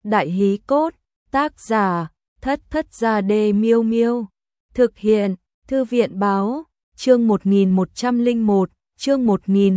Đại hí cốt, tác giả, Thất Gia Đê Miêu Miêu. Thực hiện, Thư viện báo, chương 1101, chương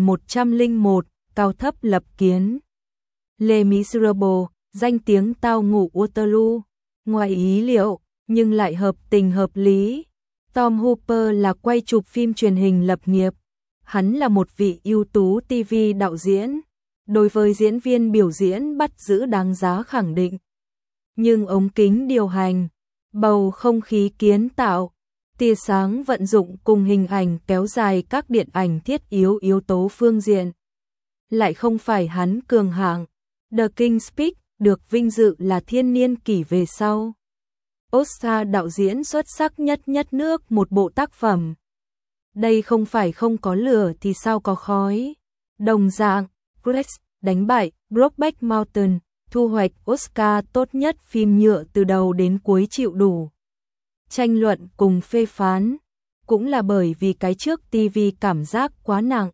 1101, cao thấp lập kiến. Les Miserables, danh tiếng tao ngủ Waterloo. Ngoài ý liệu, nhưng lại hợp tình hợp lý. Tom Hooper là quay chụp phim truyền hình lập nghiệp. Hắn là một vị ưu tú TV đạo diễn. Đối với diễn viên biểu diễn bắt giữ đáng giá khẳng định. Nhưng ống kính điều hành, bầu không khí kiến tạo, tia sáng vận dụng cùng hình ảnh kéo dài các điện ảnh thiết yếu tố phương diện. Lại không phải hắn cường hạng. The King's Speech được vinh dự là thiên niên kỷ về sau Oscar đạo diễn xuất sắc nhất nước một bộ tác phẩm. Đây không phải không có lửa thì sao có khói. Đồng dạng, Grease đánh bại Brokeback Mountain, thu hoạch Oscar tốt nhất phim nhựa từ đầu đến cuối chịu đủ tranh luận cùng phê phán, cũng là bởi vì cái trước TV cảm giác quá nặng.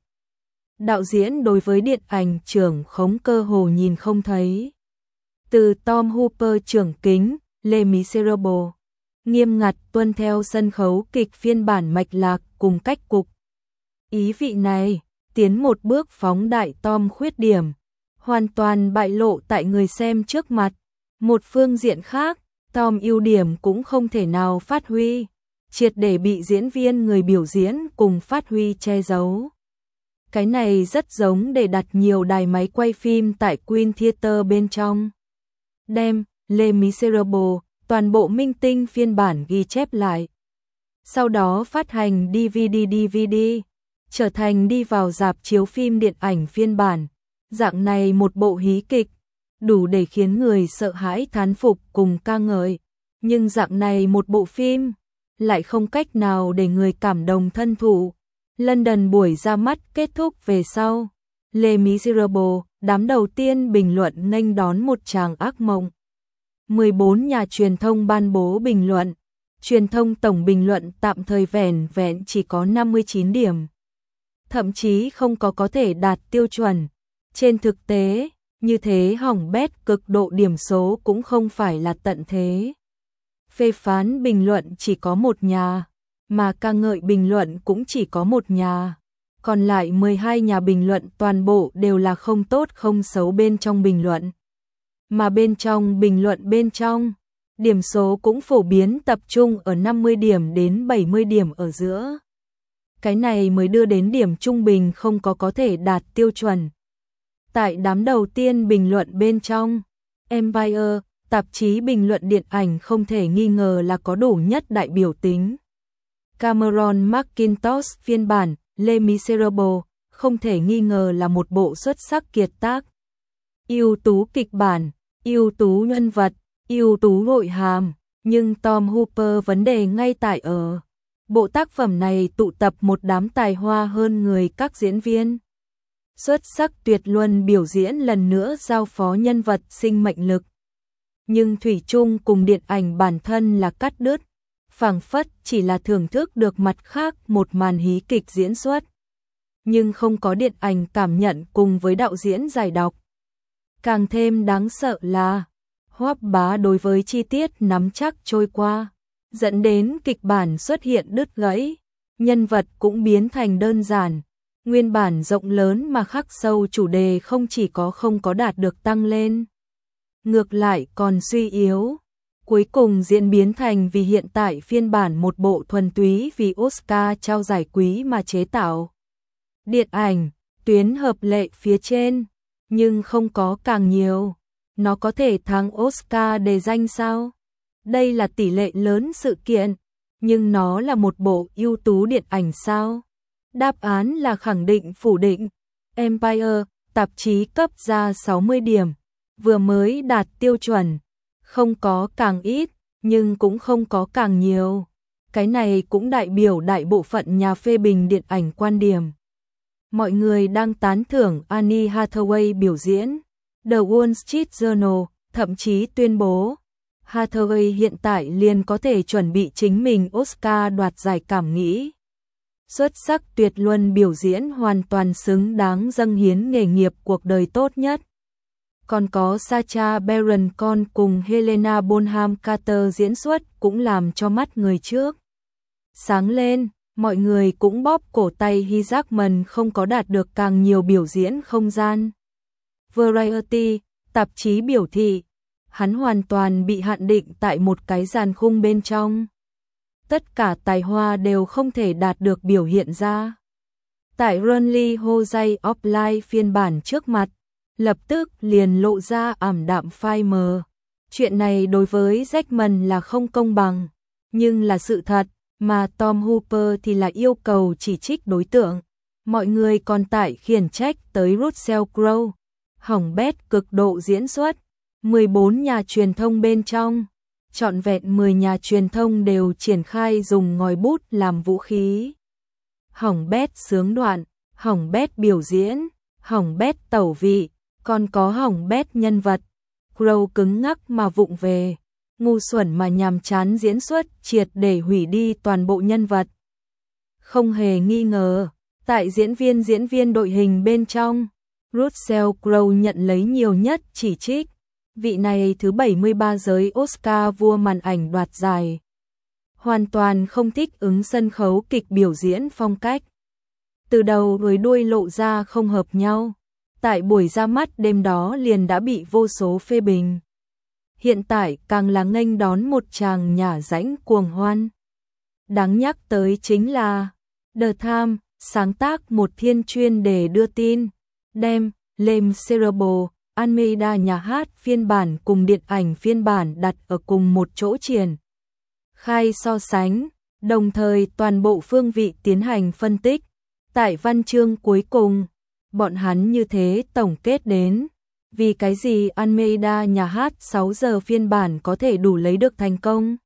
Đạo diễn đối với điện ảnh trưởng khống cơ hồ nhìn không thấy. Từ Tom Hooper trưởng kính, Les Miserables, nghiêm ngặt tuân theo sân khấu kịch phiên bản mạch lạc cùng cách cục. Ý vị này, tiến một bước phóng đại Tom khuyết điểm, hoàn toàn bại lộ tại người xem trước mặt. Một phương diện khác, Tom ưu điểm cũng không thể nào phát huy, triệt để bị diễn viên người biểu diễn cùng phát huy che giấu. Cái này rất giống để đặt nhiều đài máy quay phim tại Queen Theatre bên trong. Đem Les Miserables, toàn bộ minh tinh phiên bản ghi chép lại. Sau đó phát hành DVD, trở thành đi vào rạp chiếu phim điện ảnh phiên bản. Dạng này một bộ hí kịch, đủ để khiến người sợ hãi thán phục cùng ca ngợi. Nhưng dạng này một bộ phim, lại không cách nào để người cảm động thân thụ. London buổi ra mắt kết thúc về sau. Les Miserables, đám đầu tiên bình luận nghênh đón một tràng ác mộng. 14 nhà truyền thông ban bố bình luận. Truyền thông tổng bình luận tạm thời vẻn vẹn chỉ có 59 điểm. Thậm chí không có thể đạt tiêu chuẩn. Trên thực tế, như thế hỏng bét cực độ điểm số cũng không phải là tận thế. Phê phán bình luận chỉ có một nhà, mà ca ngợi bình luận cũng chỉ có một nhà. Còn lại 12 nhà bình luận toàn bộ đều là không tốt không xấu bên trong bình luận. Mà bên trong bình luận bên trong, điểm số cũng phổ biến tập trung ở 50 điểm đến 70 điểm ở giữa. Cái này mới đưa đến điểm trung bình không có thể đạt tiêu chuẩn. Tại đám đầu tiên bình luận bên trong, Empire, tạp chí bình luận điện ảnh không thể nghi ngờ là có đủ nhất đại biểu tính. Cameron Mackintosh phiên bản Les Miserables không thể nghi ngờ là một bộ xuất sắc kiệt tác. Ưu tú kịch bản, ưu tú nhân vật, ưu tú nội hàm, nhưng Tom Hooper vấn đề ngay tại ở bộ tác phẩm này tụ tập một đám tài hoa hơn người các diễn viên. Xuất sắc tuyệt luân biểu diễn lần nữa giao phó nhân vật sinh mệnh lực. Nhưng thủy chung cùng điện ảnh bản thân là cắt đứt, phảng phất chỉ là thưởng thức được mặt khác một màn hí kịch diễn xuất. Nhưng không có điện ảnh cảm nhận cùng với đạo diễn giải đọc. Càng thêm đáng sợ là Hoắc Bá đối với chi tiết nắm chắc trôi qua, dẫn đến kịch bản xuất hiện đứt gãy, nhân vật cũng biến thành đơn giản. Nguyên bản rộng lớn mà khắc sâu chủ đề không chỉ không có đạt được tăng lên, ngược lại còn suy yếu. Cuối cùng diễn biến thành vì hiện tại phiên bản một bộ thuần túy vì Oscar trao giải quý mà chế tạo. Điện ảnh, tuyến hợp lệ phía trên, nhưng không có càng nhiều. Nó có thể thắng Oscar đề danh sao? Đây là tỷ lệ lớn sự kiện, nhưng nó là một bộ ưu tú điện ảnh sao? Đáp án là khẳng định phủ định. Empire, tạp chí cấp ra 60 điểm, vừa mới đạt tiêu chuẩn. Không có càng ít, nhưng cũng không có càng nhiều. Cái này cũng đại biểu đại bộ phận nhà phê bình điện ảnh quan điểm. Mọi người đang tán thưởng Anne Hathaway biểu diễn. The Wall Street Journal thậm chí tuyên bố Hathaway hiện tại liền có thể chuẩn bị chính mình Oscar đoạt giải cảm nghĩ. Xuất sắc tuyệt luân biểu diễn hoàn toàn xứng đáng dâng hiến nghề nghiệp cuộc đời tốt nhất. còn có Sacha Baron Cohen cùng Helena Bonham Carter diễn xuất cũng làm cho mắt người trước sáng lên. Mọi người cũng bóp cổ tay Hugh Jackman không có đạt được càng nhiều biểu diễn không gian. Variety, tạp chí biểu thị, hắn hoàn toàn bị hạn định tại một cái dàn khung bên trong. Tất cả tài hoa đều không thể đạt được biểu hiện ra. Tại Runly Hosei of Life phiên bản trước mặt, lập tức liền lộ ra ảm đạm phai mờ. Chuyện này đối với Jackman là không công bằng, nhưng là sự thật, mà Tom Hooper thì là yêu cầu chỉ trích đối tượng. Mọi người còn tại khiển trách tới Russell Crowe, hỏng bét cực độ diễn xuất. 14 nhà truyền thông bên trong, trọn vẹn 10 nhà truyền thông đều triển khai dùng ngòi bút làm vũ khí. Hỏng bét sướng đoạn, hỏng bét biểu diễn, hỏng bét tẩu vị, còn có hỏng bét nhân vật. Crowe cứng ngắc mà vụng về, ngu xuẩn mà nhàm chán diễn xuất, triệt để hủy đi toàn bộ nhân vật. Không hề nghi ngờ, tại diễn viên đội hình bên trong, Russell Crowe nhận lấy nhiều nhất chỉ trích. Vị này thứ 73 giới Oscar vua màn ảnh đoạt giải. Hoàn toàn không thích ứng sân khấu kịch biểu diễn phong cách. Từ đầu với đuôi lộ ra không hợp nhau. Tại buổi ra mắt đêm đó liền đã bị vô số phê bình. Hiện tại càng là nghênh đón một tràng nhả rãnh cuồng hoan. Đáng nhắc tới chính là The Times sáng tác một thiên chuyên để đưa tin, đem Les Miserables, Almeida nhà hát phiên bản cùng điện ảnh phiên bản đặt ở cùng một chỗ triển khai so sánh, đồng thời toàn bộ phương vị tiến hành phân tích. Tại văn chương cuối cùng, bọn hắn như thế tổng kết đến, vì cái gì Almeida nhà hát 6 giờ phiên bản có thể đủ lấy được thành công.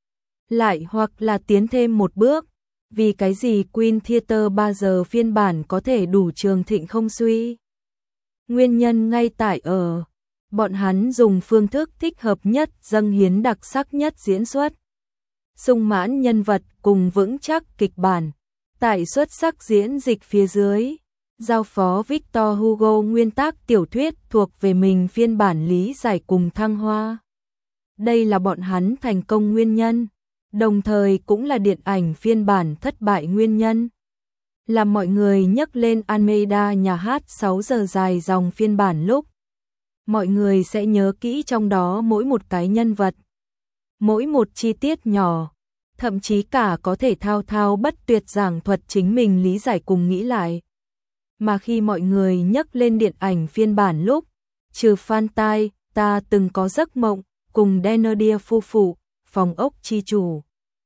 Lại hoặc là tiến thêm một bước, vì cái gì Queen Theatre 3 giờ phiên bản có thể đủ trường thịnh không suy. Nguyên nhân ngay tại ở, bọn hắn dùng phương thức thích hợp nhất dâng hiến đặc sắc nhất diễn xuất. Sung mãn nhân vật cùng vững chắc kịch bản, tại xuất sắc diễn dịch phía dưới, giao phó Victor Hugo nguyên tác tiểu thuyết thuộc về mình phiên bản lý giải cùng thăng hoa. Đây là bọn hắn thành công nguyên nhân, đồng thời cũng là điện ảnh phiên bản thất bại nguyên nhân. Làm mọi người nhắc lên Almeida nhà hát 6 giờ dài dòng phiên bản lúc, mọi người sẽ nhớ kỹ trong đó mỗi một cái nhân vật, mỗi một chi tiết nhỏ, thậm chí cả có thể thao thao bất tuyệt giảng thuật chính mình lý giải cùng nghĩ lại. Mà khi mọi người nhắc lên điện ảnh phiên bản lúc, trừ Fantasy, ta từng có giấc mộng, cùng Thénardier phu phụ, phòng ốc chi chủ.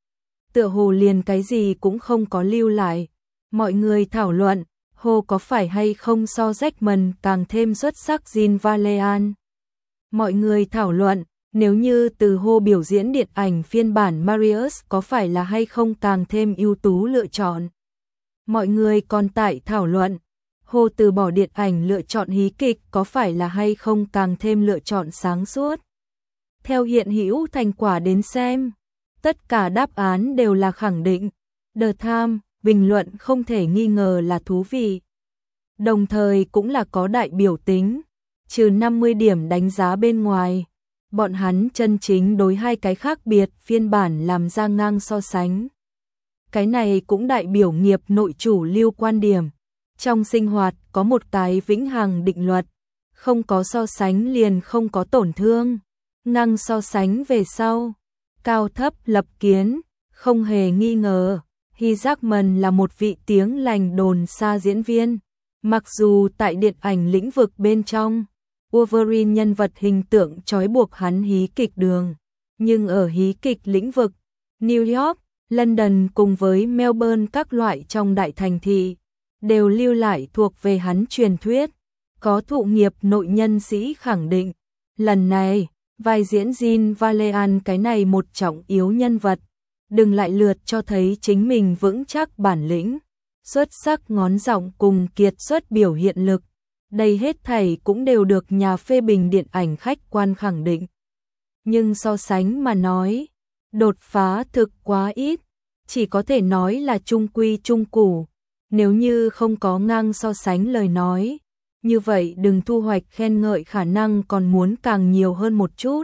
Tựa hồ liền cái gì cũng không có lưu lại. Mọi người thảo luận, Hồ có phải hay không so Jackman càng thêm xuất sắc Jean Valjean. Mọi người thảo luận, nếu như từ Hồ biểu diễn điện ảnh phiên bản Marius có phải là hay không càng thêm ưu tú lựa chọn. Mọi người còn tại thảo luận, Hồ từ bỏ điện ảnh lựa chọn hí kịch có phải là hay không càng thêm lựa chọn sáng suốt. Theo hiện hữu thành quả đến xem, tất cả đáp án đều là khẳng định. The Times bình luận không thể nghi ngờ là thú vị, đồng thời cũng là có đại biểu tính, trừ 50 điểm đánh giá bên ngoài, bọn hắn chân chính đối hai cái khác biệt phiên bản làm ra ngang so sánh. Cái này cũng đại biểu nghiệp nội chủ lưu quan điểm, trong sinh hoạt có một cái vĩnh hằng định luật, không có so sánh liền không có tổn thương, ngang so sánh về sau, cao thấp lập kiến, không hề nghi ngờ. Hugh Jackman là một vị tiếng lành đồn xa diễn viên, mặc dù tại điện ảnh lĩnh vực bên trong, Wolverine nhân vật hình tượng trói buộc hắn hí kịch đường, nhưng ở hí kịch lĩnh vực, New York, London cùng với Melbourne các loại trong đại thành thị, đều lưu lại thuộc về hắn truyền thuyết, có thụ nghiệp nội nhân sĩ khẳng định. Lần này, vai diễn Jean Valjean cái này một trọng yếu nhân vật, đừng lại lượt cho thấy chính mình vững chắc bản lĩnh, xuất sắc ngón giọng cùng kiệt xuất biểu hiện lực. Đây hết thảy cũng đều được nhà phê bình điện ảnh khách quan khẳng định. Nhưng so sánh mà nói, đột phá thực quá ít, chỉ có thể nói là trung quy trung củ. Nếu như không có ngang so sánh lời nói, như vậy đừng thu hoạch khen ngợi khả năng còn muốn càng nhiều hơn một chút.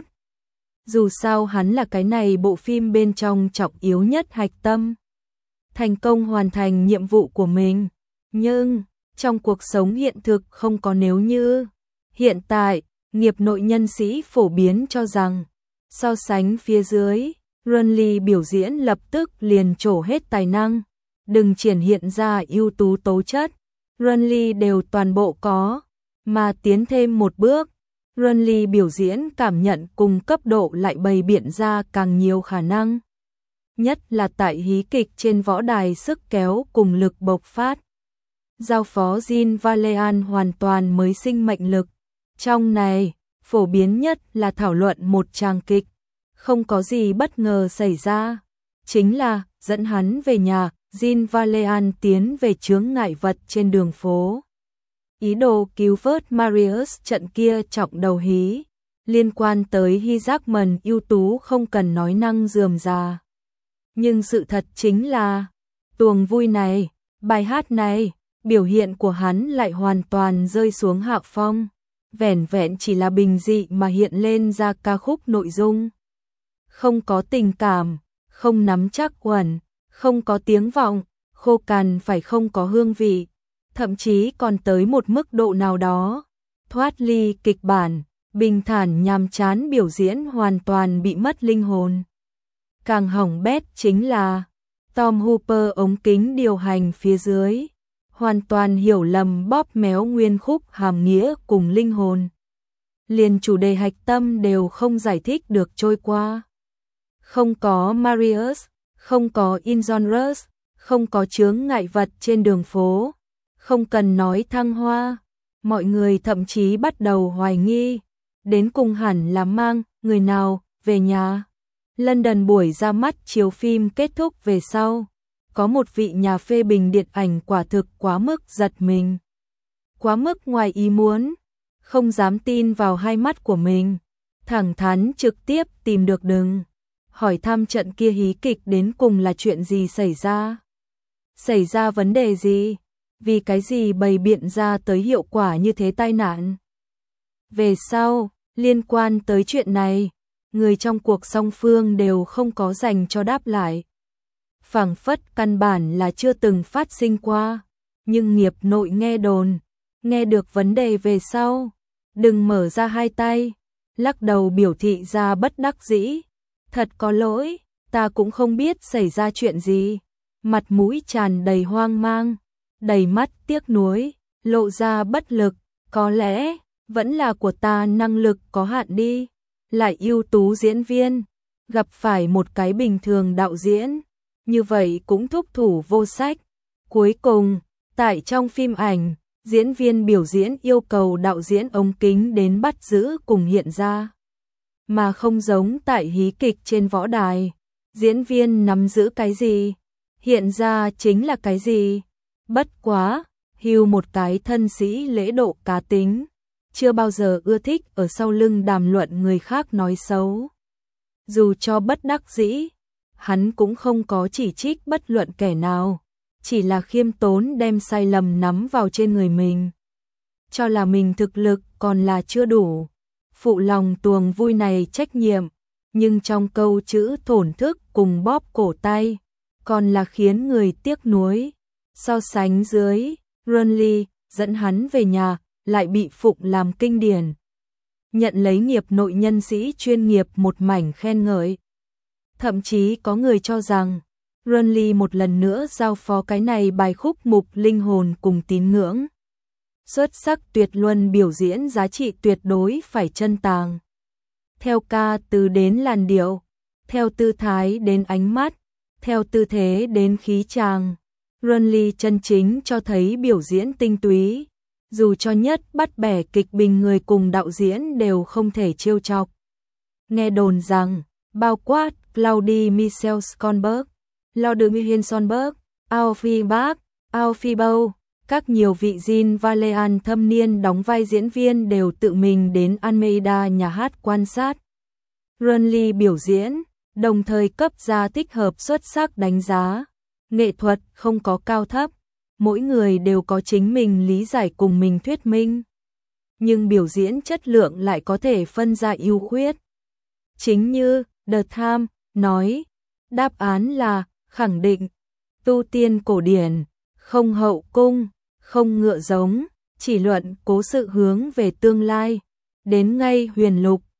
Dù sao hắn là cái này bộ phim bên trong trọng yếu nhất hạch tâm. Thành công hoàn thành nhiệm vụ của mình. Nhưng, trong cuộc sống hiện thực không có nếu như. Hiện tại, nghiệp nội nhân sĩ phổ biến cho rằng, so sánh phía dưới, Renly biểu diễn lập tức liền trổ hết tài năng. Đừng triển hiện ra ưu tú tố chất. Renly đều toàn bộ có, mà tiến thêm một bước. Renly biểu diễn cảm nhận cùng cấp độ lại bày biện ra càng nhiều khả năng. Nhất là tại hí kịch trên võ đài sức kéo cùng lực bộc phát. Giao phó Jean Valjean hoàn toàn mới sinh mệnh lực. Trong này, phổ biến nhất là thảo luận một tràng kịch. Không có gì bất ngờ xảy ra. Chính là dẫn hắn về nhà, Jean Valjean tiến về chướng ngại vật trên đường phố. Ý đồ cứu vớt Marius trận kia trọng đầu hí. Liên quan tới Hugh Jackman ưu tú không cần nói năng rườm rà. Nhưng sự thật chính là, tuồng vui này, bài hát này, biểu hiện của hắn lại hoàn toàn rơi xuống hạ phong. Vẻn vẹn chỉ là bình dị mà hiện lên ra ca khúc nội dung. Không có tình cảm, không nắm chắc quẩn, không có tiếng vọng, khô cằn phải không có hương vị, thậm chí còn tới một mức độ nào đó. Thoát ly kịch bản, bình thản nhàm chán biểu diễn hoàn toàn bị mất linh hồn. Càng hỏng bét chính là Tom Hooper ống kính điều hành phía dưới, hoàn toàn hiểu lầm bóp méo nguyên khúc hàm nghĩa cùng linh hồn. Liền chủ đề hạch tâm đều không giải thích được trôi qua. Không có Marius, không có Ingenus, không có chướng ngại vật trên đường phố, không cần nói thăng hoa. Mọi người thậm chí bắt đầu hoài nghi, đến cùng hẳn là mang người nào về nhà. London buổi ra mắt chiếu phim kết thúc về sau, có một vị nhà phê bình điện ảnh quả thực quá mức giật mình. Quá mức ngoài ý muốn, không dám tin vào hai mắt của mình, thẳng thắn trực tiếp tìm được đừng. Hỏi thăm trận kia hí kịch đến cùng là chuyện gì xảy ra? Xảy ra vấn đề gì? Vì cái gì bày biện ra tới hiệu quả như thế tai nạn? Về sau, liên quan tới chuyện này, người trong cuộc song phương đều không có dành cho đáp lại. Phảng phất căn bản là chưa từng phát sinh qua, nhưng nghiệp nội nghe đồn, nghe được vấn đề về sau, đừng mở ra hai tay, lắc đầu biểu thị ra bất đắc dĩ. Thật có lỗi, ta cũng không biết xảy ra chuyện gì. Mặt mũi tràn đầy hoang mang, đầy mắt tiếc nuối, lộ ra bất lực, có lẽ vẫn là của ta năng lực có hạn đi. Lại ưu tú diễn viên, gặp phải một cái bình thường đạo diễn, như vậy cũng thúc thủ vô sách. Cuối cùng, tại trong phim ảnh, diễn viên biểu diễn yêu cầu đạo diễn ống kính đến bắt giữ cùng hiện ra. Mà không giống tại hí kịch trên võ đài, diễn viên nắm giữ cái gì, hiện ra chính là cái gì. Bất quá, Hugh một cái thân sĩ lễ độ cá tính, chưa bao giờ ưa thích ở sau lưng đàm luận người khác nói xấu. Dù cho bất đắc dĩ, hắn cũng không có chỉ trích bất luận kẻ nào, chỉ là khiêm tốn đem sai lầm nắm vào trên người mình. Cho là mình thực lực còn là chưa đủ, phụ lòng tuồng vui này trách nhiệm, nhưng trong câu chữ thổn thức cùng bóp cổ tay, còn là khiến người tiếc nuối. So sánh dưới, Renly dẫn hắn về nhà, lại bị phụng làm kinh điển. Nhận lấy nghiệp nội nhân sĩ chuyên nghiệp một mảnh khen ngợi. Thậm chí có người cho rằng, Renly một lần nữa giao phó cái này bài khúc mục linh hồn cùng tín ngưỡng. Xuất sắc tuyệt luân biểu diễn giá trị tuyệt đối phải chân tàng. Theo ca từ đến làn điệu, theo tư thái đến ánh mắt, theo tư thế đến khí tràng. Renly chân chính cho thấy biểu diễn tinh túy, dù cho nhất bắt bẻ kịch bình người cùng đạo diễn đều không thể trêu chọc. Nghe đồn rằng, bao quát Claudie Michel Schonberg, Ludwig Sonberg, Alfie Bach, Alfie Bow, các nhiều vị Jean Valjean thâm niên đóng vai diễn viên đều tự mình đến Almeida nhà hát quan sát Renly biểu diễn, đồng thời cấp ra thích hợp xuất sắc đánh giá. Nghệ thuật không có cao thấp, mỗi người đều có chính mình lý giải cùng mình thuyết minh. nhưng biểu diễn chất lượng lại có thể phân ra ưu khuyết. Chính như The Times nói, đáp án là khẳng định, tu tiên cổ điển, không hậu cung, không ngựa giống, chỉ luận cố sự hướng về tương lai. Đến ngay huyền lục,